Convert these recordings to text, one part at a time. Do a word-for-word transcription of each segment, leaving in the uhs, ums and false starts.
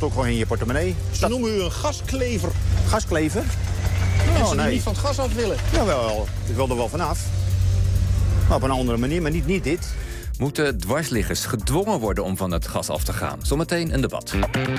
stopt ook gewoon in je portemonnee. Ze Staat... noemen u een gasklever. Gasklever? Mensen Oh, die nee. niet van het gas af willen. Jawel, ik wil er wel vanaf. Maar op een andere manier, maar niet, niet dit. Moeten dwarsliggers gedwongen worden om van het gas af te gaan? Zometeen een debat.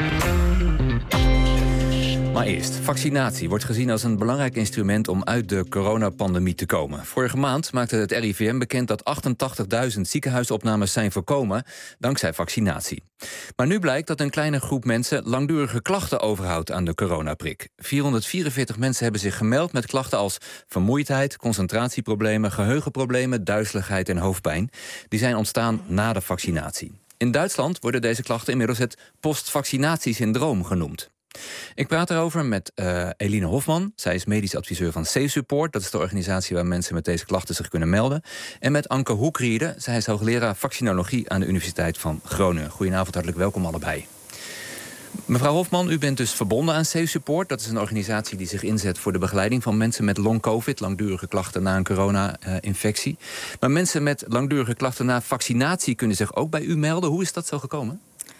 Maar eerst, vaccinatie wordt gezien als een belangrijk instrument om uit de coronapandemie te komen. Vorige maand maakte het R I V M bekend dat achtentachtigduizend ziekenhuisopnames zijn voorkomen dankzij vaccinatie. Maar nu blijkt dat een kleine groep mensen langdurige klachten overhoudt aan de coronaprik. vierhonderdvierenveertig mensen hebben zich gemeld met klachten als vermoeidheid, concentratieproblemen, geheugenproblemen, duizeligheid en hoofdpijn. Die zijn ontstaan na de vaccinatie. In Duitsland worden deze klachten inmiddels het postvaccinatiesyndroom genoemd. Ik praat erover met uh, Eline Hofman. Zij is medisch adviseur van Safe Support. Dat is de organisatie waar mensen met deze klachten zich kunnen melden. En met Anke Hoekriede. Zij is hoogleraar vaccinologie aan de Universiteit van Groningen. Goedenavond, hartelijk welkom allebei. Mevrouw Hofman, u bent dus verbonden aan Safe Support. Dat is een organisatie die zich inzet voor de begeleiding van mensen met long covid, langdurige klachten na een corona-infectie. Maar mensen met langdurige klachten na vaccinatie kunnen zich ook bij u melden. Hoe is dat zo gekomen?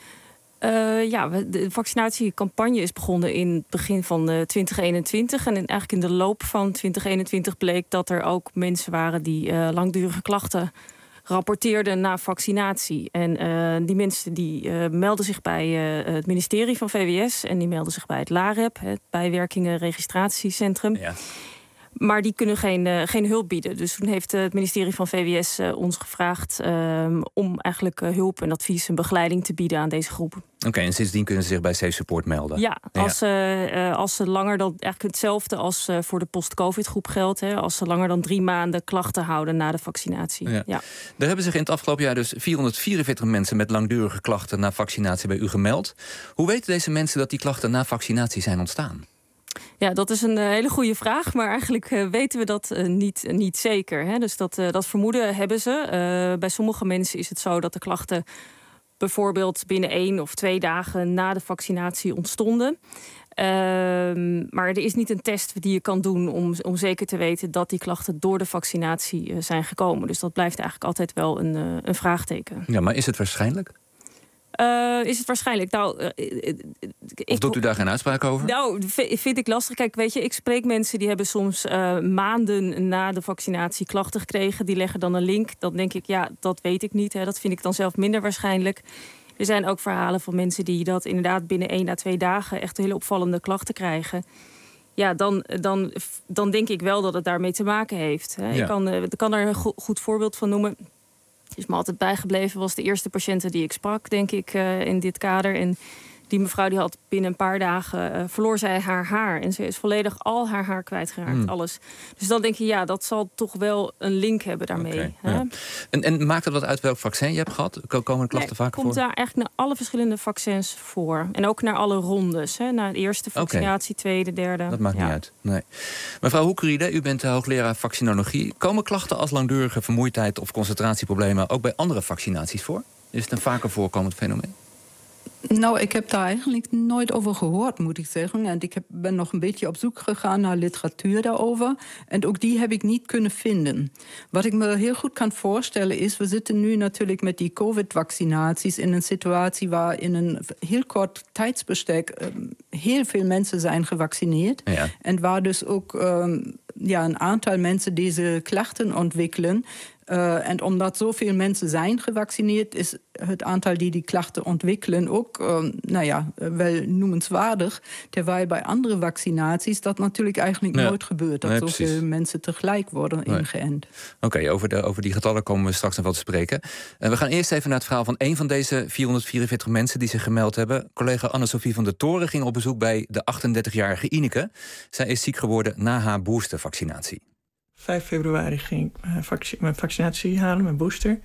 Uh, ja, de vaccinatiecampagne is begonnen in het begin van uh, twintig eenentwintig. En in, eigenlijk in de loop van twintig eenentwintig bleek dat er ook mensen waren die uh, langdurige klachten rapporteerden na vaccinatie. En uh, die mensen die uh, melden zich bij uh, het ministerie van V W S en die melden zich bij het LAREP, het bijwerkingenregistratiecentrum. Ja. Maar die kunnen geen, uh, geen hulp bieden. Dus toen heeft uh, het ministerie van V W S uh, ons gevraagd uh, om eigenlijk uh, hulp en advies en begeleiding te bieden aan deze groep. Oké, okay, en sindsdien kunnen ze zich bij Safe Support melden? Ja, als, ja. Uh, uh, als ze langer dan, eigenlijk hetzelfde als uh, voor de post-covid groep geldt. Hè, als ze langer dan drie maanden klachten houden na de vaccinatie. Ja. Ja. Er hebben zich in het afgelopen jaar dus vierhonderdvierenveertig mensen met langdurige klachten na vaccinatie bij u gemeld. Hoe weten deze mensen dat die klachten na vaccinatie zijn ontstaan? Ja, dat is een uh, hele goede vraag. Maar eigenlijk uh, weten we dat uh, niet, uh, niet zeker. Hè? Dus dat, uh, dat vermoeden hebben ze. Uh, bij sommige mensen is het zo dat de klachten bijvoorbeeld binnen één of twee dagen na de vaccinatie ontstonden. Uh, maar er is niet een test die je kan doen om, om zeker te weten dat die klachten door de vaccinatie uh, zijn gekomen. Dus dat blijft eigenlijk altijd wel een, uh, een vraagteken. Ja, maar is het waarschijnlijk? Uh, is het waarschijnlijk? Nou, uh, uh, of doet u daar geen uitspraak over? Nou, vind ik lastig. Kijk, weet je, ik spreek mensen die hebben soms uh, maanden na de vaccinatie klachten gekregen. Die leggen dan een link. Dan denk ik, ja, dat weet ik niet. Hè. Dat vind ik dan zelf minder waarschijnlijk. Er zijn ook verhalen van mensen die dat inderdaad binnen één à twee dagen echt hele opvallende klachten krijgen. Ja, dan, dan, dan denk ik wel dat het daarmee te maken heeft. Hè. Ja. Ik kan, uh, ik kan er een go- goed voorbeeld van noemen. Is me altijd bijgebleven, was de eerste patiënte die ik sprak, denk ik, uh, in dit kader. En die mevrouw die had binnen een paar dagen uh, verloor zij haar haar. En ze is volledig al haar haar kwijtgeraakt, mm. alles. Dus dan denk je, ja, dat zal toch wel een link hebben daarmee. Okay, hè? Ja. En, en maakt het wat uit welk vaccin je hebt gehad? Komen de klachten nee, vaker voor? Het komt daar eigenlijk naar alle verschillende vaccins voor. En ook naar alle rondes. Hè? Naar de eerste vaccinatie, okay. tweede, derde. Dat maakt ja. niet uit. Nee. Mevrouw Hoekriede, u bent hoogleraar vaccinologie. Komen klachten als langdurige vermoeidheid of concentratieproblemen ook bij andere vaccinaties voor? Is het een vaker voorkomend fenomeen? Nou, ik heb daar eigenlijk nooit over gehoord, moet ik zeggen. En ik heb, ben nog een beetje op zoek gegaan naar literatuur daarover. En ook die heb ik niet kunnen vinden. Wat ik me heel goed kan voorstellen is, we zitten nu natuurlijk met die covid-vaccinaties in een situatie waar in een heel kort tijdsbestek um, heel veel mensen zijn gevaccineerd. Ja. En waar dus ook um, ja, een aantal mensen deze klachten ontwikkelen. Uh, en omdat zoveel mensen zijn gevaccineerd, is het aantal die die klachten ontwikkelen ook uh, nou ja, wel noemenswaardig. Terwijl bij andere vaccinaties dat natuurlijk eigenlijk ja. nooit gebeurt. Dat nee, zoveel precies. mensen tegelijk worden nee. ingeënt. Oké, okay, over, over die getallen komen we straks nog wel te spreken. Uh, we gaan eerst even naar het verhaal van een van deze vierhonderdvierenveertig mensen die zich gemeld hebben. Collega Anne-Sophie van der Toren ging op bezoek bij de achtendertigjarige Ineke. Zij is ziek geworden na haar boostervaccinatie. vijf februari ging ik mijn, vac- mijn vaccinatie halen, mijn booster.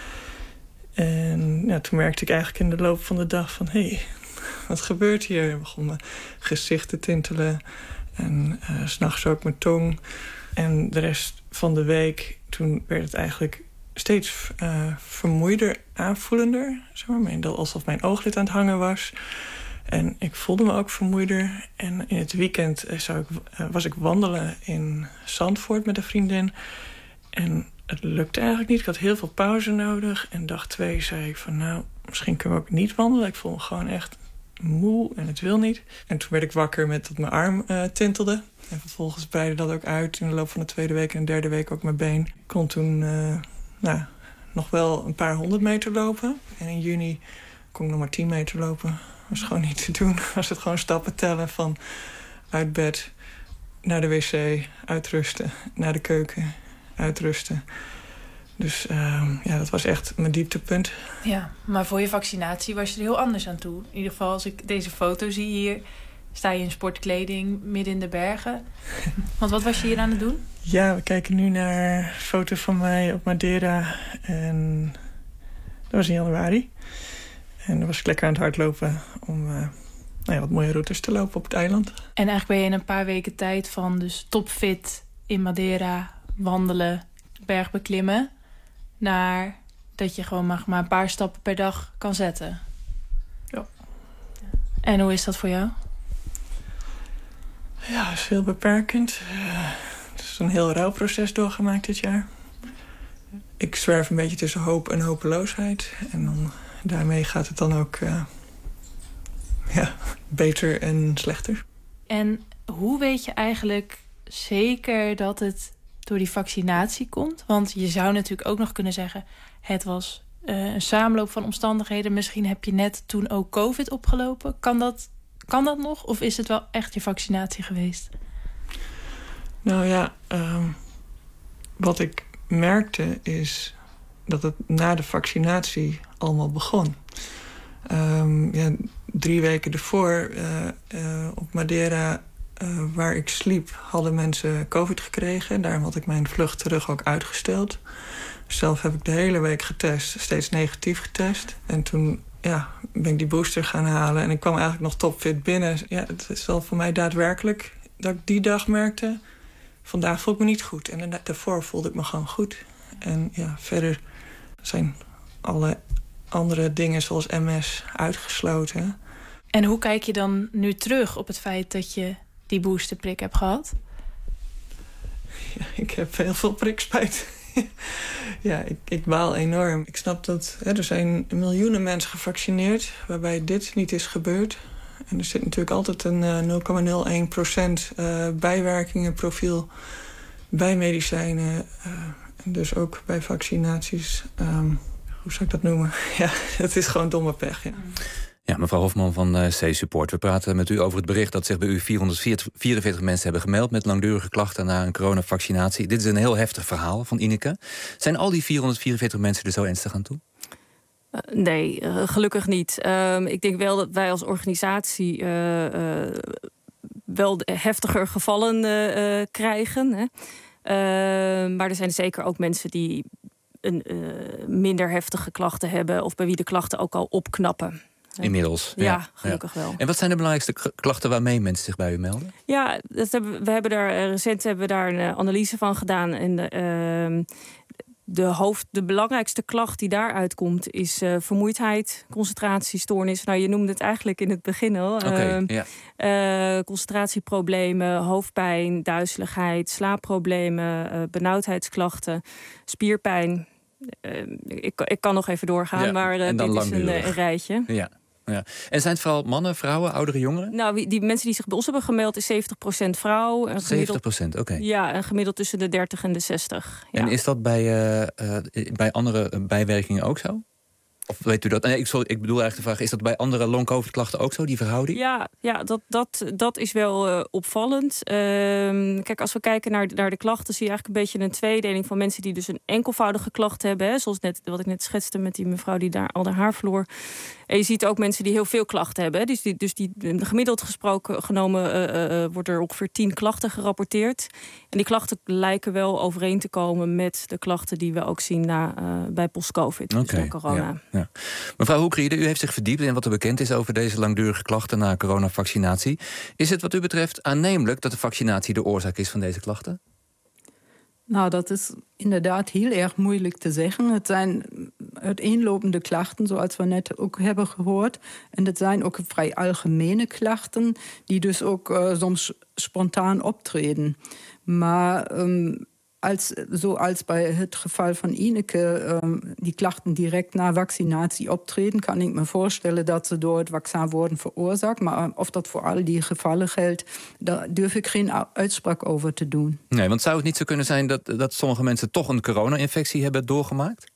En ja, toen merkte ik eigenlijk in de loop van de dag van... hé, hey, wat gebeurt hier? Ik begon mijn gezicht te tintelen. En uh, 's nachts ook mijn tong. En de rest van de week, toen werd het eigenlijk steeds uh, vermoeider, aanvoelender. Zeg maar, alsof mijn ooglid aan het hangen was. En ik voelde me ook vermoeider. En in het weekend zou ik, uh, was ik wandelen in Zandvoort met een vriendin. En het lukte eigenlijk niet. Ik had heel veel pauze nodig. En dag twee zei ik van nou, misschien kunnen we ook niet wandelen. Ik voel me gewoon echt moe en het wil niet. En toen werd ik wakker met dat mijn arm uh, tintelde. En vervolgens breidde dat ook uit. In de loop van de tweede week en de derde week ook mijn been. Ik kon toen uh, nou, nog wel een paar honderd meter lopen. En in juni kon ik nog maar tien meter lopen. Dat was gewoon niet te doen. Was het gewoon stappen tellen van uit bed naar de wc, uitrusten, naar de keuken, uitrusten. Dus uh, ja, dat was echt mijn dieptepunt. Ja, maar voor je vaccinatie was je er heel anders aan toe. In ieder geval, als ik deze foto zie hier, sta je in sportkleding midden in de bergen. Want wat was je hier aan het doen? Ja, we kijken nu naar een foto van mij op Madeira. En dat was in januari. En dan was ik lekker aan het hardlopen om uh, nou ja, wat mooie routes te lopen op het eiland. En eigenlijk ben je in een paar weken tijd van dus topfit in Madeira, wandelen, bergbeklimmen, naar dat je gewoon maar, maar een paar stappen per dag kan zetten. Ja. En hoe is dat voor jou? Ja, dat is heel beperkend. Uh, het is een heel rouwproces doorgemaakt dit jaar. Ik zwerf een beetje tussen hoop en hopeloosheid. En dan, daarmee gaat het dan ook uh, ja, beter en slechter. En hoe weet je eigenlijk zeker dat het door die vaccinatie komt? Want je zou natuurlijk ook nog kunnen zeggen, het was uh, een samenloop van omstandigheden. Misschien heb je net toen ook COVID opgelopen. Kan dat, kan dat nog? Of is het wel echt je vaccinatie geweest? Nou ja, um, wat ik merkte is dat het na de vaccinatie allemaal begon. Um, ja, drie weken ervoor uh, uh, op Madeira, uh, waar ik sliep, hadden mensen COVID gekregen. Daarom had ik mijn vlucht terug ook uitgesteld. Zelf heb ik de hele week getest, steeds negatief getest. En toen ja, ben ik die booster gaan halen en ik kwam eigenlijk nog topfit binnen. Ja, het is wel voor mij daadwerkelijk dat ik die dag merkte, vandaag voel ik me niet goed. En daarvoor voelde ik me gewoon goed. En ja, verder zijn alle andere dingen zoals M S uitgesloten. En hoe kijk je dan nu terug op het feit dat je die boosterprik hebt gehad? Ja, ik heb heel veel prikspijt. Ja, ik, ik baal enorm. Ik snap dat hè, er zijn miljoenen mensen gevaccineerd waarbij dit niet is gebeurd. En er zit natuurlijk altijd een uh, nul komma nul één procent uh, bijwerkingenprofiel bij medicijnen. Uh, en dus ook bij vaccinaties. Um, hoe zou ik dat noemen? Ja, het is gewoon domme pech. Ja. Ja, mevrouw Hofman van uh, C-Support. We praten met u over het bericht dat zich bij u vierhonderdvierenveertig mensen hebben gemeld met langdurige klachten na een coronavaccinatie. Dit is een heel heftig verhaal van Ineke. Zijn al die vierhonderdvierenveertig mensen er zo ernstig aan toe? Uh, nee, uh, gelukkig niet. Uh, ik denk wel dat wij als organisatie uh, uh, wel heftiger gevallen uh, uh, krijgen. Hè. Uh, maar er zijn zeker ook mensen die een, uh, minder heftige klachten hebben of bij wie de klachten ook al opknappen. Inmiddels. Ja, ja, gelukkig ja. wel. En wat zijn de belangrijkste klachten waarmee mensen zich bij u melden? Ja, dat hebben, we hebben daar recent hebben we daar een analyse van gedaan. En de, uh, de, hoofd, de belangrijkste klacht die daaruit komt is uh, vermoeidheid, concentratiestoornis. Nou, je noemde het eigenlijk in het begin al. Okay, uh, ja. uh, concentratieproblemen, hoofdpijn, duizeligheid, slaapproblemen, uh, benauwdheidsklachten, spierpijn. Uh, ik, ik kan nog even doorgaan, ja, maar uh, dit is een, een rijtje. Ja. Ja. En zijn het vooral mannen, vrouwen, oudere jongeren? Nou, die mensen die zich bij ons hebben gemeld is zeventig procent vrouw. zeventig procent, oké. Okay. Ja, en gemiddeld tussen de dertig en de zestig. Ja. En is dat bij, uh, uh, bij andere bijwerkingen ook zo? Of weet u dat? Nee, ik, sorry, ik bedoel eigenlijk de vraag, is dat bij andere long-covid-klachten ook zo, die verhouding? Ja, ja dat, dat, dat is wel uh, opvallend. Uh, kijk, als we kijken naar, naar de klachten, zie je eigenlijk een beetje een tweedeling van mensen die dus een enkelvoudige klacht hebben. Hè, zoals net, wat ik net schetste met die mevrouw die daar al haar haar verloor. En je ziet ook mensen die heel veel klachten hebben. Hè. Dus, die, dus die, gemiddeld gesproken genomen uh, uh, wordt er ongeveer tien klachten gerapporteerd. En die klachten lijken wel overeen te komen met de klachten die we ook zien na, uh, bij post-covid, dus okay, na corona. Ja, ja. Mevrouw Hoekriede, u heeft zich verdiept in wat er bekend is over deze langdurige klachten na coronavaccinatie. Is het wat u betreft aannemelijk dat de vaccinatie de oorzaak is van deze klachten? Nou, dat is inderdaad heel erg moeilijk te zeggen. Het zijn uiteenlopende klachten, zoals we net ook hebben gehoord. En het zijn ook vrij algemene klachten, die dus ook uh, soms spontaan optreden. Maar um, als, zoals bij het geval van Ineke um, die klachten direct na vaccinatie optreden, kan ik me voorstellen dat ze door het vaccin worden veroorzaakt. Maar of dat voor al die gevallen geldt, daar durf ik geen uitspraak over te doen. Nee, want zou het niet zo kunnen zijn dat, dat sommige mensen toch een corona-infectie hebben doorgemaakt?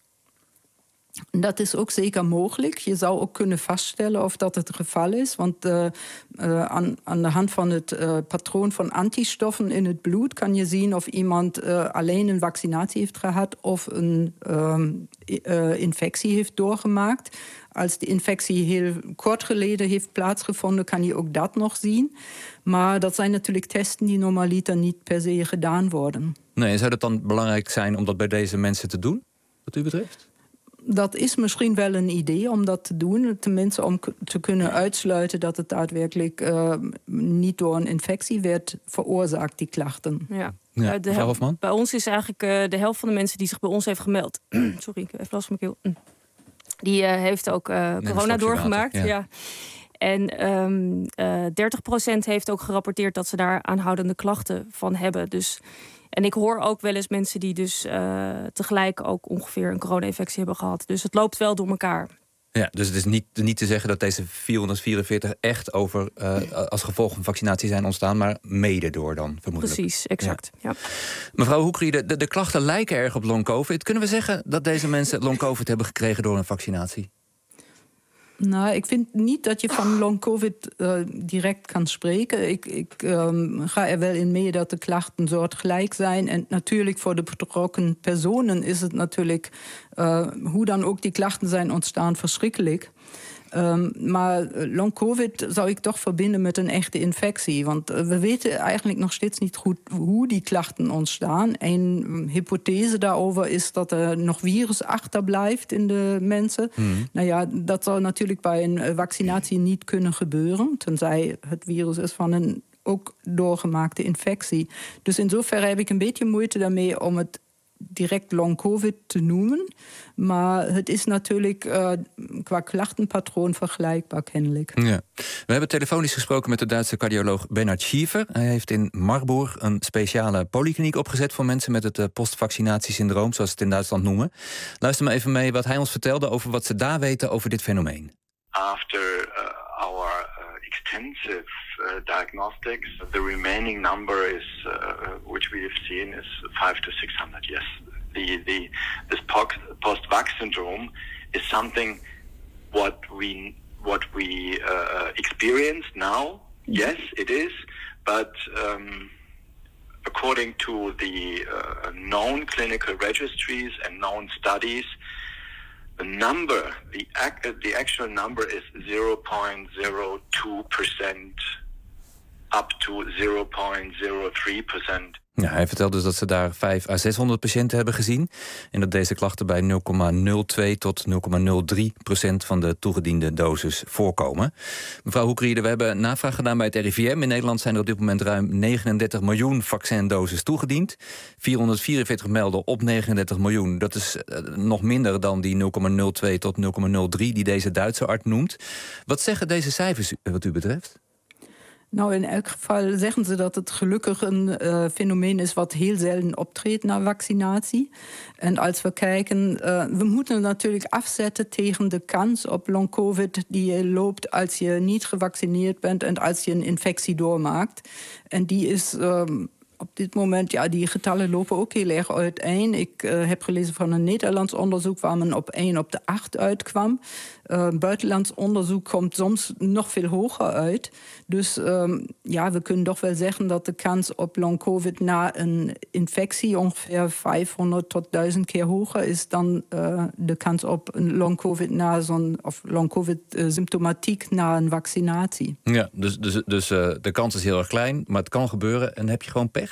Dat is ook zeker mogelijk. Je zou ook kunnen vaststellen of dat het geval is. Want uh, uh, aan, aan de hand van het uh, patroon van antistoffen in het bloed kan je zien of iemand uh, alleen een vaccinatie heeft gehad of een um, uh, infectie heeft doorgemaakt. Als de infectie heel kort geleden heeft plaatsgevonden, kan je ook dat nog zien. Maar dat zijn natuurlijk testen die normaliter niet per se gedaan worden. Nee, zou het dan belangrijk zijn om dat bij deze mensen te doen, wat u betreft? Dat is misschien wel een idee om dat te doen. Tenminste om k- te kunnen uitsluiten dat het daadwerkelijk uh, niet door een infectie werd veroorzaakt, die klachten. Ja. Ja, Uh, de mevrouw Hofman? Bij ons is eigenlijk uh, de helft van de mensen die zich bij ons heeft gemeld. Sorry, ik heb even last van mijn keel. Die uh, heeft ook uh, corona doorgemaakt. Water, ja. Ja. En um, uh, dertig procent heeft ook gerapporteerd dat ze daar aanhoudende klachten van hebben. Dus, en ik hoor ook wel eens mensen die dus uh, tegelijk ook ongeveer een corona-infectie hebben gehad. Dus het loopt wel door elkaar. Ja, dus het is niet, niet te zeggen dat deze vierhonderdvierenveertig echt over uh, als gevolg van vaccinatie zijn ontstaan, maar mede door dan vermoedelijk. Precies, exact. Ja. Ja. Mevrouw Hoekri, de, de, de klachten lijken erg op long-covid. Kunnen we zeggen dat deze mensen long-covid hebben gekregen door een vaccinatie? Nou, ik vind niet dat je van long-covid uh, direct kan spreken. Ik, ik um, ga er wel in mee dat de klachten soortgelijk zijn. En natuurlijk voor de betrokken personen is het natuurlijk, uh, hoe dan ook die klachten zijn ontstaan, verschrikkelijk. Um, maar long-covid zou ik toch verbinden met een echte infectie. Want we weten eigenlijk nog steeds niet goed hoe die klachten ontstaan. Een hypothese daarover is dat er nog virus achterblijft in de mensen. Mm. Nou ja, dat zou natuurlijk bij een vaccinatie niet kunnen gebeuren. Tenzij het virus is van een ook doorgemaakte infectie. Dus in zoverre heb ik een beetje moeite daarmee om het direct long-covid te noemen. Maar het is natuurlijk uh, qua klachtenpatroon vergelijkbaar kennelijk. Ja. We hebben telefonisch gesproken met de Duitse cardioloog Bernhard Schiefer. Hij heeft in Marburg een speciale polykliniek opgezet voor mensen met het uh, postvaccinatiesyndroom, zoals ze het in Duitsland noemen. Luister maar even mee wat hij ons vertelde over wat ze daar weten over dit fenomeen. After uh, our uh, extensive uh, diagnostics, the remaining number is, uh, which we have seen, is five to six hundred. Yes, the the this post-vax syndrome is something what we what we uh, experience now. Yes, it is, but um, according to the uh, known clinical registries and known studies, the number, the, ac- the actual number is zero point zero two percent up to zero point zero three percent. Ja, hij vertelt dus dat ze daar vijfhonderd à zeshonderd patiënten hebben gezien en dat deze klachten bij nul komma nul twee tot nul komma nul drie procent van de toegediende dosis voorkomen. Mevrouw Hoekriede, we hebben navraag gedaan bij het R I V M. In Nederland zijn er op dit moment ruim negenendertig miljoen vaccindoses toegediend. vierhonderdvierenveertig melden op negenendertig miljoen. Dat is uh, nog minder dan die nul komma nul twee tot nul komma nul drie die deze Duitse arts noemt. Wat zeggen deze cijfers wat u betreft? Nou, in elk geval zeggen ze dat het gelukkig een uh, fenomeen is wat heel zelden optreedt na vaccinatie. En als we kijken, uh, we moeten natuurlijk afzetten tegen de kans op long-covid die je loopt als je niet gevaccineerd bent en als je een infectie doormaakt. En die is Um, op dit moment, ja, die getallen lopen ook heel erg uiteen. Ik uh, heb gelezen van een Nederlands onderzoek waar men op één op de acht uitkwam. Uh, buitenlands onderzoek komt soms nog veel hoger uit. Dus um, ja, we kunnen toch wel zeggen dat de kans op long-covid na een infectie ongeveer vijfhonderd tot duizend keer hoger is dan uh, de kans op een long-covid na zo'n of long-covid-symptomatiek na een vaccinatie. Ja, dus, dus, dus uh, de kans is heel erg klein, maar het kan gebeuren en heb je gewoon pech?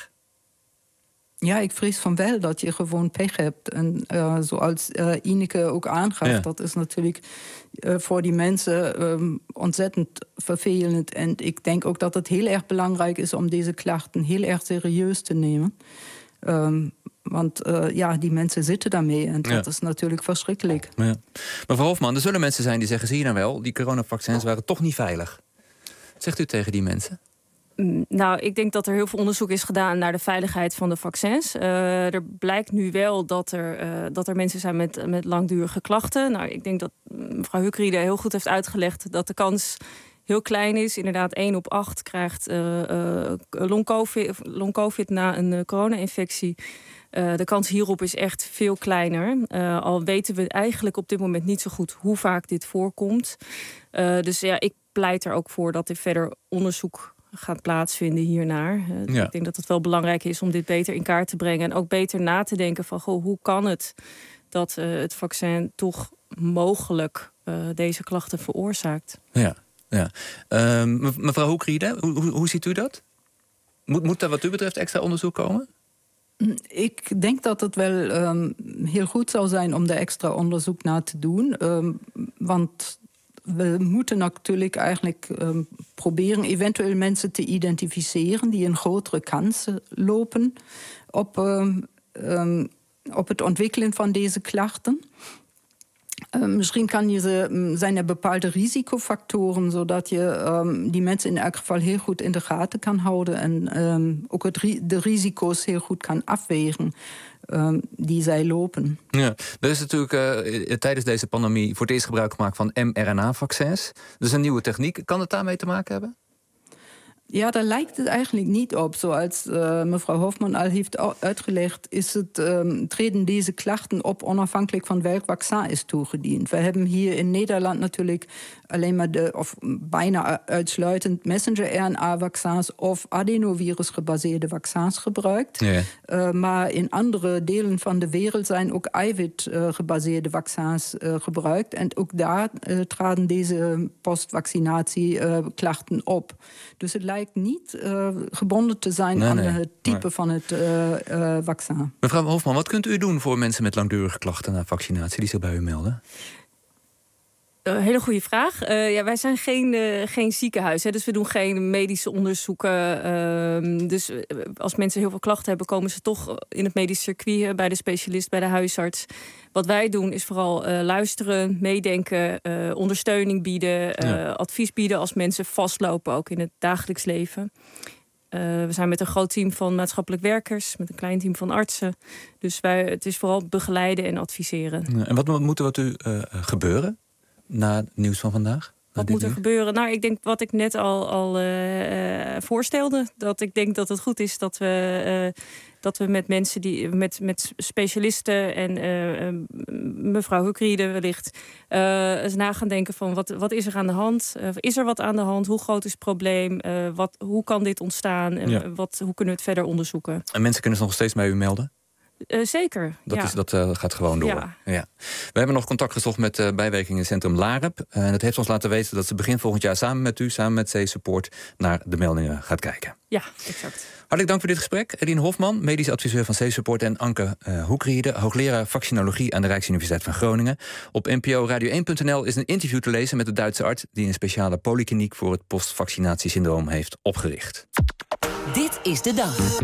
Ja, ik vrees van wel dat je gewoon pech hebt. En uh, zoals uh, Ineke ook aangaf, ja. Dat is natuurlijk uh, voor die mensen um, ontzettend vervelend. En ik denk ook dat het heel erg belangrijk is om deze klachten heel erg serieus te nemen. Um, want uh, ja, die mensen zitten daarmee en dat ja. is natuurlijk verschrikkelijk. Ja. Mevrouw Hofman, er zullen mensen zijn die zeggen, zie je nou wel, die coronavaccins waren toch niet veilig. Wat zegt u tegen die mensen? Nou, ik denk dat er heel veel onderzoek is gedaan naar de veiligheid van de vaccins. Uh, er blijkt nu wel dat er, uh, dat er mensen zijn met, met langdurige klachten. Nou, ik denk dat mevrouw Huckriede heel goed heeft uitgelegd dat de kans heel klein is. Inderdaad, één op acht krijgt uh, uh, long-COVID, long-COVID na een uh, corona-infectie. Uh, de kans hierop is echt veel kleiner. Uh, al weten we eigenlijk op dit moment niet zo goed hoe vaak dit voorkomt. Uh, dus ja, ik pleit er ook voor dat er verder onderzoek gaat plaatsvinden hiernaar. Uh, ja. Ik denk dat het wel belangrijk is om dit beter in kaart te brengen. En ook beter na te denken van, goh, hoe kan het dat uh, het vaccin toch mogelijk uh, deze klachten veroorzaakt? Ja, ja. Uh, mevrouw Huckriede, hoe, hoe, hoe ziet u dat? Moet, moet er wat u betreft extra onderzoek komen? Ik denk dat het wel um, heel goed zou zijn om daar extra onderzoek naar te doen. Um, want we moeten natuurlijk eigenlijk um, proberen eventueel mensen te identificeren die een grotere kans lopen op, um, um, op het ontwikkelen van deze klachten. Uh, misschien kan je ze, um, zijn er bepaalde risicofactoren, zodat je um, die mensen in elk geval heel goed in de gaten kan houden en um, ook het ri- de risico's heel goed kan afwegen um, die zij lopen. Ja, er is natuurlijk uh, tijdens deze pandemie voor het eerst gebruik gemaakt van mRNA-vaccins. Dat is een nieuwe techniek. Kan het daarmee te maken hebben? Ja, daar lijkt het eigenlijk niet op. Zoals uh, mevrouw Hofman al heeft uitgelegd, is het, um, treden deze klachten op onafhankelijk van welk vaccin is toegediend. We hebben hier in Nederland natuurlijk alleen maar de, of bijna uitsluitend messenger-R N A-vaccins of adenovirus-gebaseerde vaccins gebruikt. Ja. Uh, maar in andere delen van de wereld zijn ook eiwit-gebaseerde vaccins uh, gebruikt. En ook daar uh, traden deze postvaccinatie-klachten uh, op. Dus het lijkt niet uh, gebonden te zijn nee, aan nee. het type nee. van het uh, uh, vaccin. Mevrouw Hofman, wat kunt u doen voor mensen met langdurige klachten na vaccinatie die zich bij u melden? Een hele goede vraag. Uh, ja, wij zijn geen, uh, geen ziekenhuis, hè, dus we doen geen medische onderzoeken. Uh, dus uh, als mensen heel veel klachten hebben, komen ze toch in het medisch circuit, uh, bij de specialist, bij de huisarts. Wat wij doen is vooral uh, luisteren, meedenken, uh, ondersteuning bieden, uh, ja. advies bieden als mensen vastlopen, ook in het dagelijks leven. Uh, we zijn met een groot team van maatschappelijk werkers, met een klein team van artsen. Dus wij, het is vooral begeleiden en adviseren. Ja, en wat moet er wat u uh, gebeuren na het nieuws van vandaag? Wat moet er gebeuren? Nou, ik denk wat ik net al, al uh, voorstelde. Dat ik denk dat het goed is dat we, uh, dat we met mensen die met, met specialisten en uh, mevrouw Huckriede wellicht uh, eens na gaan denken van wat, wat is er aan de hand? Uh, is er wat aan de hand? Hoe groot is het probleem? Uh, wat, hoe kan dit ontstaan? En ja. wat, hoe kunnen we het verder onderzoeken? En mensen kunnen zich nog steeds bij u melden? Uh, zeker, Dat, ja. is, dat uh, gaat gewoon door. Ja. Ja. We hebben nog contact gezocht met uh, bijwerkingencentrum Lareb. Uh, en het heeft ons laten weten dat ze begin volgend jaar samen met u, samen met C-Support, naar de meldingen gaat kijken. Ja, exact. Hartelijk dank voor dit gesprek. Eline Hofman, medisch adviseur van C-Support, en Anke uh, Huckriede, hoogleraar vaccinologie aan de Rijksuniversiteit van Groningen. Op N P O Radio één punt n l is een interview te lezen met de Duitse arts die een speciale polykliniek voor het postvaccinatiesyndroom heeft opgericht. Dit is de dag.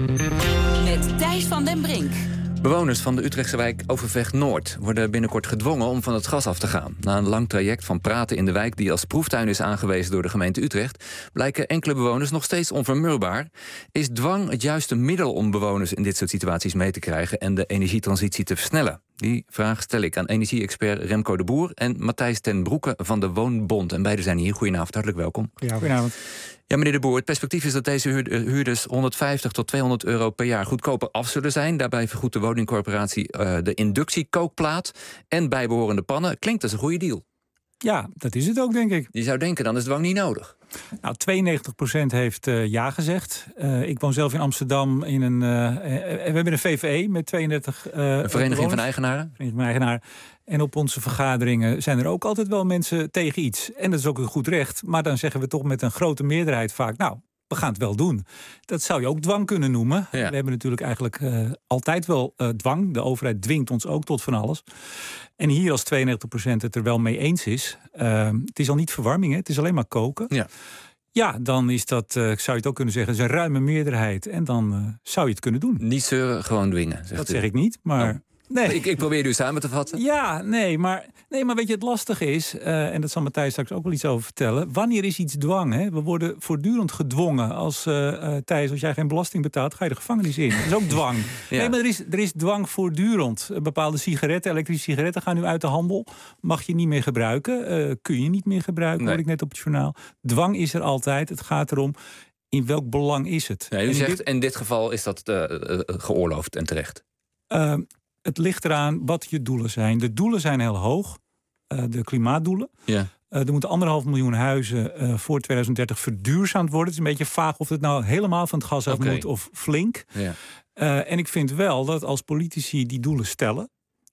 Met Thijs van den Brink. Bewoners van de Utrechtse wijk Overvecht-Noord worden binnenkort gedwongen om van het gas af te gaan. Na een lang traject van praten in de wijk die als proeftuin is aangewezen door de gemeente Utrecht, blijken enkele bewoners nog steeds onvermurbaar. Is dwang het juiste middel om bewoners in dit soort situaties mee te krijgen en de energietransitie te versnellen? Die vraag stel ik aan energie-expert Remco de Boer en Matthijs ten Broeke van de Woonbond. En beiden zijn hier. Goedenavond, hartelijk welkom. Ja, goedenavond. Ja, meneer de Boer, het perspectief is dat deze huurders honderdvijftig tot tweehonderd euro per jaar goedkoper af zullen zijn. Daarbij vergoedt de woningcorporatie uh, de inductiekookplaat en bijbehorende pannen. Klinkt als een goede deal. Ja, dat is het ook, denk ik. Je zou denken, dan is dwang niet nodig. Nou, tweeënnegentig procent heeft uh, ja gezegd. Uh, ik woon zelf in Amsterdam in een... Uh, uh, we hebben een V V E met tweeëndertig... Uh, een vereniging van eigenaren? Vereniging van eigenaren. En op onze vergaderingen zijn er ook altijd wel mensen tegen iets. En dat is ook een goed recht. Maar dan zeggen we toch met een grote meerderheid vaak, nou, we gaan het wel doen. Dat zou je ook dwang kunnen noemen. Ja. We hebben natuurlijk eigenlijk uh, altijd wel uh, dwang. De overheid dwingt ons ook tot van alles. En hier als tweeënnegentig procent het er wel mee eens is. Uh, het is al niet verwarming, hè? Het is alleen maar koken. Ja. Ja, dan is dat, uh, zou je het ook kunnen zeggen, is een ruime meerderheid. En dan uh, zou je het kunnen doen. Niet zeuren, gewoon dwingen. Zegt dat u. zeg ik niet, maar... Oh. Nee. Ik, ik probeer u samen te vatten. Ja, nee, maar, nee, maar weet je, het lastige is... Uh, en dat zal Matthijs straks ook wel iets over vertellen... wanneer is iets dwang? Hè? We worden voortdurend gedwongen. Als uh, uh, Thijs, als jij geen belasting betaalt... ga je de gevangenis in. Dat is ook dwang. Ja. Nee, maar er is, er is dwang voortdurend. Uh, bepaalde sigaretten, elektrische sigaretten gaan nu uit de handel. Mag je niet meer gebruiken. Uh, kun je niet meer gebruiken, nee. Hoor ik net op het journaal. Dwang is er altijd. Het gaat erom... in welk belang is het? Ja, u en zegt, in dit, in dit geval is dat uh, uh, geoorloofd en terecht. Uh, het ligt eraan wat je doelen zijn. De doelen zijn heel hoog. Uh, de klimaatdoelen. Ja. Uh, er moeten anderhalf miljoen huizen uh, voor twintig dertig verduurzaamd worden. Het is een beetje vaag of het nou helemaal van het gas af okay. moet of flink. Ja. Uh, en ik vind wel dat als politici die doelen stellen...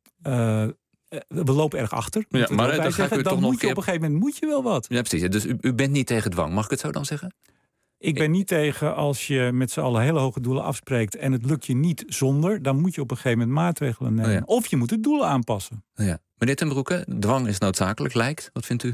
Uh, we lopen erg achter. Ja, maar dan, zeggen, dan moet je op een gegeven moment moet je wel wat. Ja, precies. Dus u, u bent niet tegen dwang. Mag ik het zo dan zeggen? Ik ben niet tegen als je met z'n allen hele hoge doelen afspreekt... en het lukt je niet zonder, dan moet je op een gegeven moment maatregelen nemen. Oh ja. Of je moet de doelen aanpassen. Oh ja. Meneer ten Broeke, dwang is noodzakelijk, lijkt. Wat vindt u?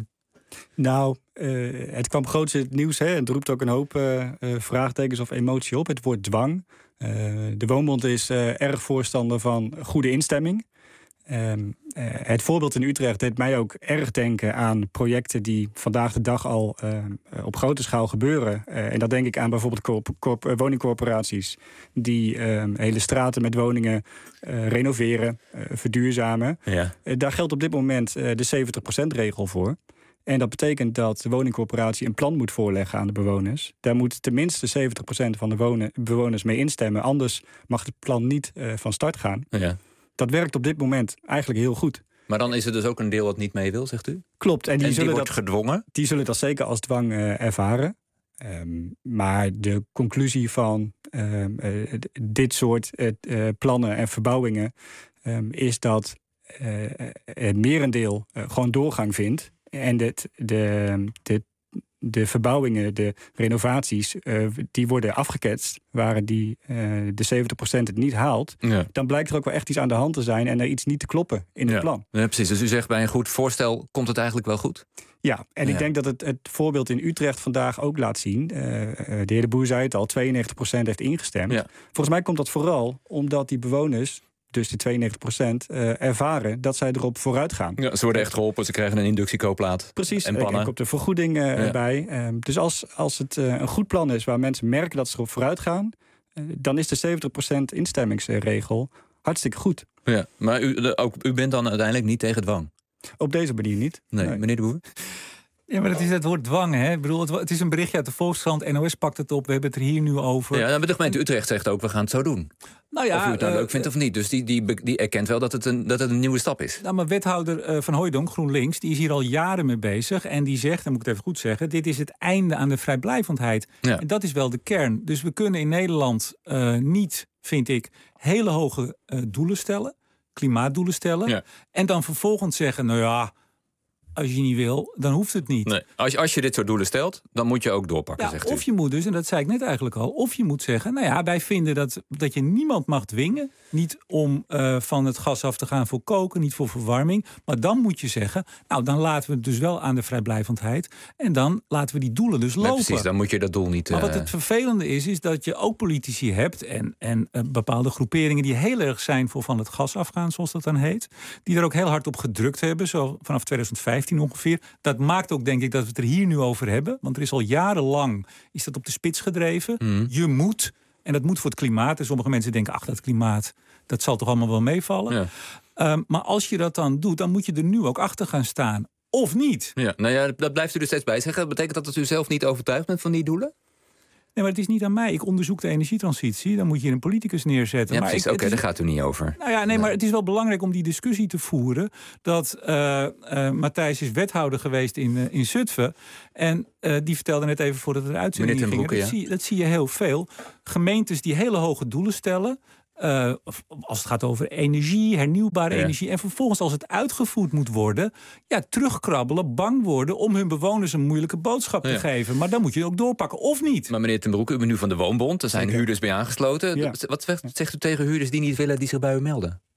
Nou, uh, het kwam groots in het nieuws. Hè, en het roept ook een hoop uh, uh, vraagtekens of emotie op. Het woord dwang. Uh, de Woonbond is uh, erg voorstander van goede instemming. Um, uh, het voorbeeld in Utrecht deed mij ook erg denken aan projecten die vandaag de dag al uh, op grote schaal gebeuren. Uh, en dat denk ik aan bijvoorbeeld corp- corp- woningcorporaties die uh, hele straten met woningen uh, renoveren, uh, verduurzamen. Ja. Uh, daar geldt op dit moment uh, de zeventig procent regel voor. En dat betekent dat de woningcorporatie een plan moet voorleggen aan de bewoners. Daar moet tenminste zeventig procent van de wonen, bewoners mee instemmen. Anders mag het plan niet uh, van start gaan. Ja. Dat werkt op dit moment eigenlijk heel goed. Maar dan is er dus ook een deel dat niet mee wil, zegt u? Klopt. En die, en die zullen wordt dat, gedwongen? Die zullen dat zeker als dwang uh, ervaren. Um, maar de conclusie van uh, uh, dit soort uh, uh, plannen en verbouwingen... Um, is dat uh, het merendeel uh, gewoon doorgang vindt. En dit, de, de, de verbouwingen, de renovaties, uh, die worden afgeketst. Waar die, uh, de zeventig procent het niet haalt. Ja. Dan blijkt er ook wel echt iets aan de hand te zijn en er iets niet te kloppen in ja. het plan. Ja, precies. Dus u zegt bij een goed voorstel komt het eigenlijk wel goed? Ja, en ja. ik denk dat het, het voorbeeld in Utrecht vandaag ook laat zien. Uh, de heer De Boer zei het al, tweeënnegentig procent heeft ingestemd. Ja. Volgens mij komt dat vooral omdat die bewoners... dus die tweeënnegentig procent uh, ervaren dat zij erop vooruit gaan. Ja, ze worden echt geholpen, ze krijgen een inductiekoopplaat. Precies, en pannen. Er komt de vergoeding uh, ja. bij. Uh, dus als, als het uh, een goed plan is waar mensen merken dat ze erop vooruit gaan... Uh, dan is de zeventig procent instemmingsregel hartstikke goed. Ja, maar u, de, ook, u bent dan uiteindelijk niet tegen dwang? Op deze manier niet. Nee, nee. Meneer De Boer? Ja, maar het is het woord dwang, hè? Ik bedoel, het, het is een berichtje uit de Volkskrant. N O S pakt het op, we hebben het er hier nu over. Ja, maar de gemeente Utrecht zegt ook, we gaan het zo doen. Nou ja, of u het nou uh, leuk vindt of niet. Dus die, die, die erkent wel dat het, een, dat het een nieuwe stap is. Nou, maar wethouder uh, Van Hooijdonk, GroenLinks, die is hier al jaren mee bezig. En die zegt, dan moet ik het even goed zeggen... dit is het einde aan de vrijblijvendheid. Ja. En dat is wel de kern. Dus we kunnen in Nederland uh, niet, vind ik, hele hoge uh, doelen stellen. Klimaatdoelen stellen. Ja. En dan vervolgens zeggen, nou ja... als je niet wil, dan hoeft het niet. Nee. Als, je, als je dit soort doelen stelt, dan moet je ook doorpakken, ja, zegt u. Of je moet dus, en dat zei ik net eigenlijk al... of je moet zeggen, nou ja, wij vinden dat, dat je niemand mag dwingen... niet om uh, van het gas af te gaan voor koken, niet voor verwarming... maar dan moet je zeggen, nou, dan laten we het dus wel aan de vrijblijvendheid... en dan laten we die doelen dus lopen. Nee, precies, dan moet je dat doel niet... Uh... Maar wat het vervelende is, is dat je ook politici hebt... en, en uh, bepaalde groeperingen die heel erg zijn voor van het gas afgaan, zoals dat dan heet... die er ook heel hard op gedrukt hebben, zo vanaf twintig vijftien ongeveer. Dat maakt ook, denk ik, dat we het er hier nu over hebben. Want er is al jarenlang is dat op de spits gedreven. Mm. Je moet, en dat moet voor het klimaat. En sommige mensen denken, ach, dat klimaat, dat zal toch allemaal wel meevallen. Ja. Um, maar als je dat dan doet, dan moet je er nu ook achter gaan staan. Of niet. Ja, nou ja, dat blijft u er steeds bij zeggen. Dat betekent dat, dat u zelf niet overtuigd bent van die doelen? Nee, maar het is niet aan mij. Ik onderzoek de energietransitie. Dan moet je een politicus neerzetten. Ja, maar precies. Oké, okay, daar gaat u niet over. Nou ja, nee, nee, maar het is wel belangrijk om die discussie te voeren. Dat uh, uh, Matthijs is wethouder geweest in, uh, in Zutphen. En uh, die vertelde net even voordat we de uitzending gingen. Broeke, dat, ja. zie, dat zie je heel veel. Gemeentes die hele hoge doelen stellen... Uh, als het gaat over energie, hernieuwbare ja. energie... en vervolgens als het uitgevoerd moet worden... ja, terugkrabbelen, bang worden... om hun bewoners een moeilijke boodschap ja. te geven. Maar dan moet je ook doorpakken, of niet? Maar meneer ten Broeke, u bent nu van de Woonbond. Er zijn ja. huurders bij aangesloten. Ja. Wat zegt u tegen huurders die niet willen... die zich bij u melden?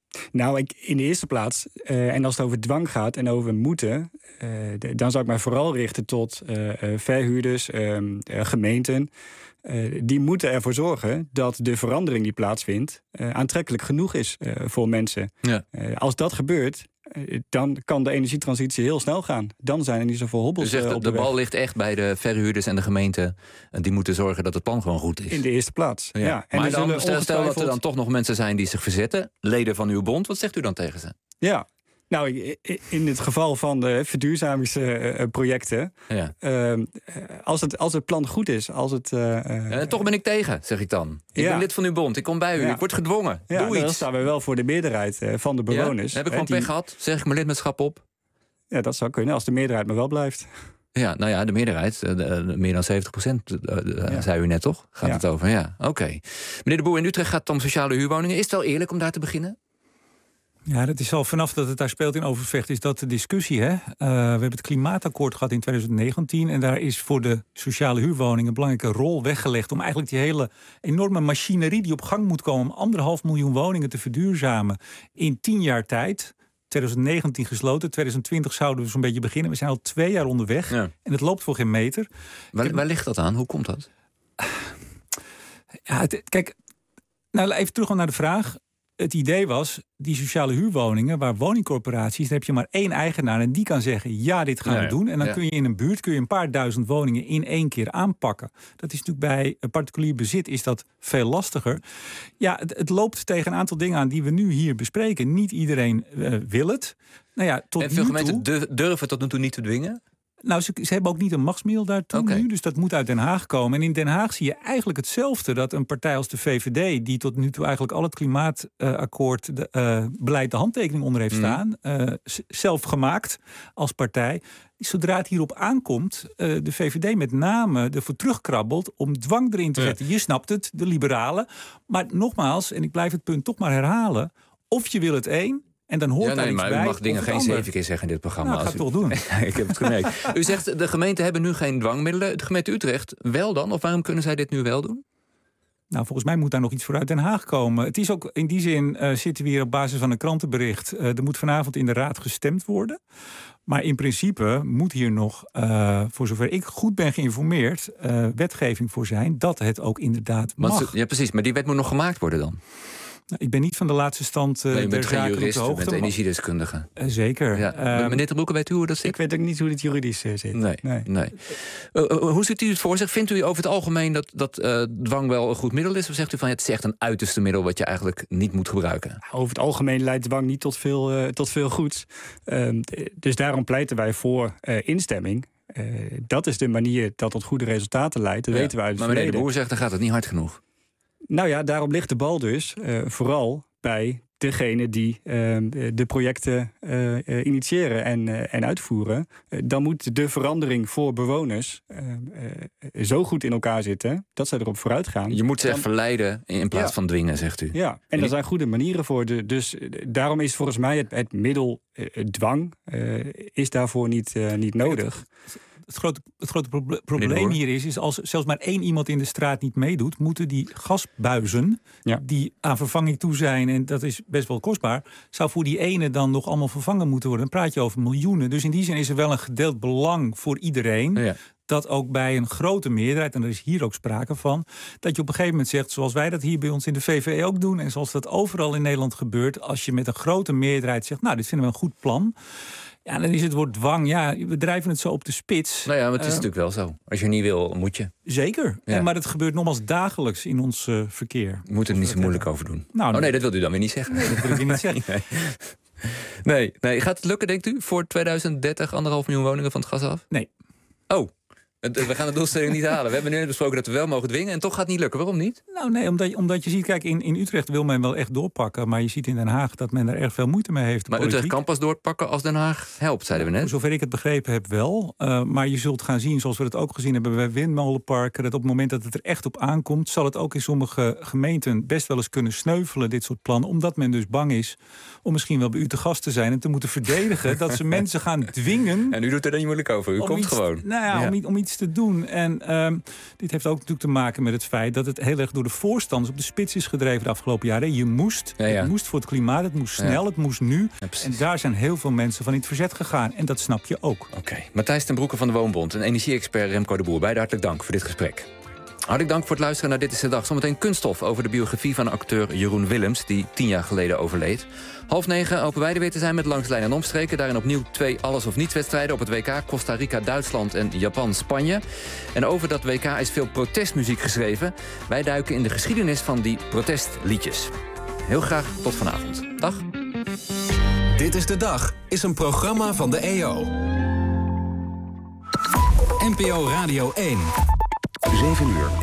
Nou, ik, in de eerste plaats, uh, en als het over dwang gaat en over moeten... Uh, de, dan zou ik mij vooral richten tot uh, uh, verhuurders, uh, uh, gemeenten... Uh, die moeten ervoor zorgen dat de verandering die plaatsvindt... Uh, aantrekkelijk genoeg is uh, voor mensen. Ja. Uh, als dat gebeurt, uh, dan kan de energietransitie heel snel gaan. Dan zijn er niet zoveel hobbels. Dus zegt, uh, op de, de bal ligt echt bij de verhuurders en de gemeenten. Die moeten zorgen dat het plan gewoon goed is. In de eerste plaats, ja. ja. En maar dan, stel, ongetwijfeld... stel dat er dan toch nog mensen zijn die zich verzetten. Leden van uw bond, wat zegt u dan tegen ze? Ja. Nou, in het geval van de verduurzamingsprojecten... Ja. Uh, als, het, als het plan goed is, als het... Uh, uh, toch ben ik tegen, zeg ik dan. Ik ja. ben lid van uw bond, ik kom bij u, ja. ik word gedwongen. Ja, Doe iets. Dan staan we wel voor de meerderheid uh, van de bewoners. Ja? Heb ik gewoon die... pech gehad? Zeg ik mijn lidmaatschap op? Ja, dat zou kunnen, als de meerderheid maar wel blijft. Ja, nou ja, de meerderheid, de, de, meer dan zeventig procent, ja. zei u net toch? Gaat ja. het over, ja, oké. Okay. Meneer De Boer, in Utrecht gaat het om sociale huurwoningen. Is het wel eerlijk om daar te beginnen? Ja, dat is al vanaf dat het daar speelt in Overvecht, is dat de discussie. Hè? Uh, we hebben het klimaatakkoord gehad in twintig negentien... en daar is voor de sociale huurwoningen een belangrijke rol weggelegd... om eigenlijk die hele enorme machinerie die op gang moet komen... om anderhalf miljoen woningen te verduurzamen in tien jaar tijd... twintig negentien gesloten, twintig twintig zouden we zo'n beetje beginnen. We zijn al twee jaar onderweg ja. en het loopt voor geen meter. Waar, heb... waar ligt dat aan? Hoe komt dat? Ja, het, kijk, nou even terug naar de vraag... Het idee was, die sociale huurwoningen, waar woningcorporaties... daar heb je maar één eigenaar en die kan zeggen... ja, dit gaan ja, we doen. En dan ja. kun je in een buurt kun je een paar duizend woningen in één keer aanpakken. Dat is natuurlijk bij een particulier bezit is dat veel lastiger. Ja, het, het loopt tegen een aantal dingen aan die we nu hier bespreken. Niet iedereen uh, wil het. Nou ja, tot en veel nu gemeenten toe... durven tot nu toe niet te dwingen? Nou, ze, ze hebben ook niet een machtsmiddel daartoe okay. nu, dus dat moet uit Den Haag komen. En in Den Haag zie je eigenlijk hetzelfde, dat een partij als de V V D... die tot nu toe eigenlijk al het klimaatakkoord, uh, de, uh, beleid de handtekening onder heeft staan... Mm. Uh, zelf gemaakt als partij... Zodra het hierop aankomt, uh, de V V D met name ervoor terugkrabbelt... om dwang erin te zetten. Ja. Je snapt het, de liberalen. Maar nogmaals, en ik blijf het punt toch maar herhalen... of je wil het één... En dan hoort ja, nee, daar iets maar bij. U mag dingen geen zeven keer zeggen in dit programma. Nou, dat ga ik toch doen. Ik heb het gemerkt. U zegt, de gemeenten hebben nu geen dwangmiddelen. De gemeente Utrecht wel dan? Of waarom kunnen zij dit nu wel doen? Nou, volgens mij moet daar nog iets voor uit Den Haag komen. Het is ook in die zin uh, zitten we hier op basis van een krantenbericht. Uh, er moet vanavond in de Raad gestemd worden. Maar in principe moet hier nog, uh, voor zover ik goed ben geïnformeerd... Uh, wetgeving voor zijn dat het ook inderdaad mag. Want, ja, precies. Maar die wet moet nog gemaakt worden dan? Nou, ik ben niet van de laatste stand uh, nee, der zaken op de hoogte. U bent energiedeskundige. Uh, zeker. Ja. Uh, meneer Ter Broeke, weet u hoe dat zit? Ik weet ook niet hoe dit juridisch uh, zit. Nee. nee. nee. Uh, uh, hoe ziet u het voor zich? Vindt u over het algemeen dat, dat uh, dwang wel een goed middel is? Of zegt u van ja, het is echt een uiterste middel... wat je eigenlijk niet moet gebruiken? Over het algemeen leidt dwang niet tot veel, uh, tot veel goeds. Uh, dus daarom pleiten wij voor uh, instemming... Uh, dat is de manier dat tot goede resultaten leidt. Dat ja. weten we uit het maar meneer De Boer zegt, dan gaat het niet hard genoeg. Nou ja, daarom ligt de bal dus uh, vooral bij degene die uh, de projecten uh, uh, initiëren en, uh, en uitvoeren. Uh, dan moet de verandering voor bewoners uh, uh, zo goed in elkaar zitten dat zij erop vooruit gaan. Je moet ze dan... echt verleiden in plaats ja. van dwingen, zegt u. Ja, en er zijn goede manieren voor. De, dus uh, daarom is volgens mij het, het middel uh, dwang uh, is daarvoor niet, uh, niet nodig. Het grote, het grote proble- probleem hier is, is als zelfs maar één iemand in de straat niet meedoet, moeten die gasbuizen ja. die aan vervanging toe zijn, en dat is best wel kostbaar, zou voor die ene dan nog allemaal vervangen moeten worden. Dan praat je over miljoenen. Dus in die zin is er wel een gedeeld belang voor iedereen. Ja. Dat ook bij een grote meerderheid, en er is hier ook sprake van, dat je op een gegeven moment zegt, zoals wij dat hier bij ons in de V V E ook doen, en zoals dat overal in Nederland gebeurt, als je met een grote meerderheid zegt, nou, dit vinden we een goed plan. Ja, dan is het woord dwang. Ja, we drijven het zo op de spits. Nou ja, maar het is uh, natuurlijk wel zo. Als je niet wil, moet je. Zeker. Ja. En, maar het gebeurt nogmaals dagelijks in ons uh, verkeer. We moeten er niet zo moeilijk over doen. Nou, oh nee, dat wilt u dan weer niet zeggen. Nee, dat wil ik weer niet zeggen. nee. Nee, nee. Gaat het lukken, denkt u, voor twintig dertig anderhalf miljoen woningen van het gas af? Nee. Oh. We gaan de doelstelling niet halen. We hebben nu besproken dat we wel mogen dwingen en toch gaat het niet lukken. Waarom niet? Nou nee, omdat, omdat je ziet, kijk, in, in Utrecht wil men wel echt doorpakken, maar je ziet in Den Haag dat men er erg veel moeite mee heeft. Maar politiek. Utrecht kan pas doorpakken als Den Haag helpt, zeiden we net. Voor zover ik het begrepen heb wel. Uh, maar je zult gaan zien, zoals we het ook gezien hebben bij windmolenparken, dat op het moment dat het er echt op aankomt, zal het ook in sommige gemeenten best wel eens kunnen sneuvelen, dit soort plannen. Omdat men dus bang is om misschien wel bij u te gast te zijn en te moeten verdedigen dat ze mensen gaan dwingen. En u doet er dan niet moeilijk over. U komt iets, gewoon. Nou ja, ja. Om, om iets iets te doen. En um, dit heeft ook natuurlijk te maken met het feit dat het heel erg door de voorstanders op de spits is gedreven de afgelopen jaren. Je moest, ja, ja. het moest voor het klimaat, het moest snel, ja. het moest nu. Ja, en daar zijn heel veel mensen van in het verzet gegaan. En dat snap je ook. Oké, okay. Matthijs ten Broeke van de Woonbond en energie-expert Remco de Boer. Beide hartelijk dank voor dit gesprek. Hartelijk dank voor het luisteren naar Dit is de Dag. Zometeen kunststof over de biografie van acteur Jeroen Willems, die tien jaar geleden overleed. Half negen hopen wij er weer te zijn met Langs de Lijn en Omstreken. Daarin opnieuw twee alles of niets wedstrijden op het W K. Costa Rica, Duitsland en Japan, Spanje. En over dat W K is veel protestmuziek geschreven. Wij duiken in de geschiedenis van die protestliedjes. Heel graag tot vanavond. Dag. Dit is de Dag is een programma van de E O. N P O Radio één. zeven uur.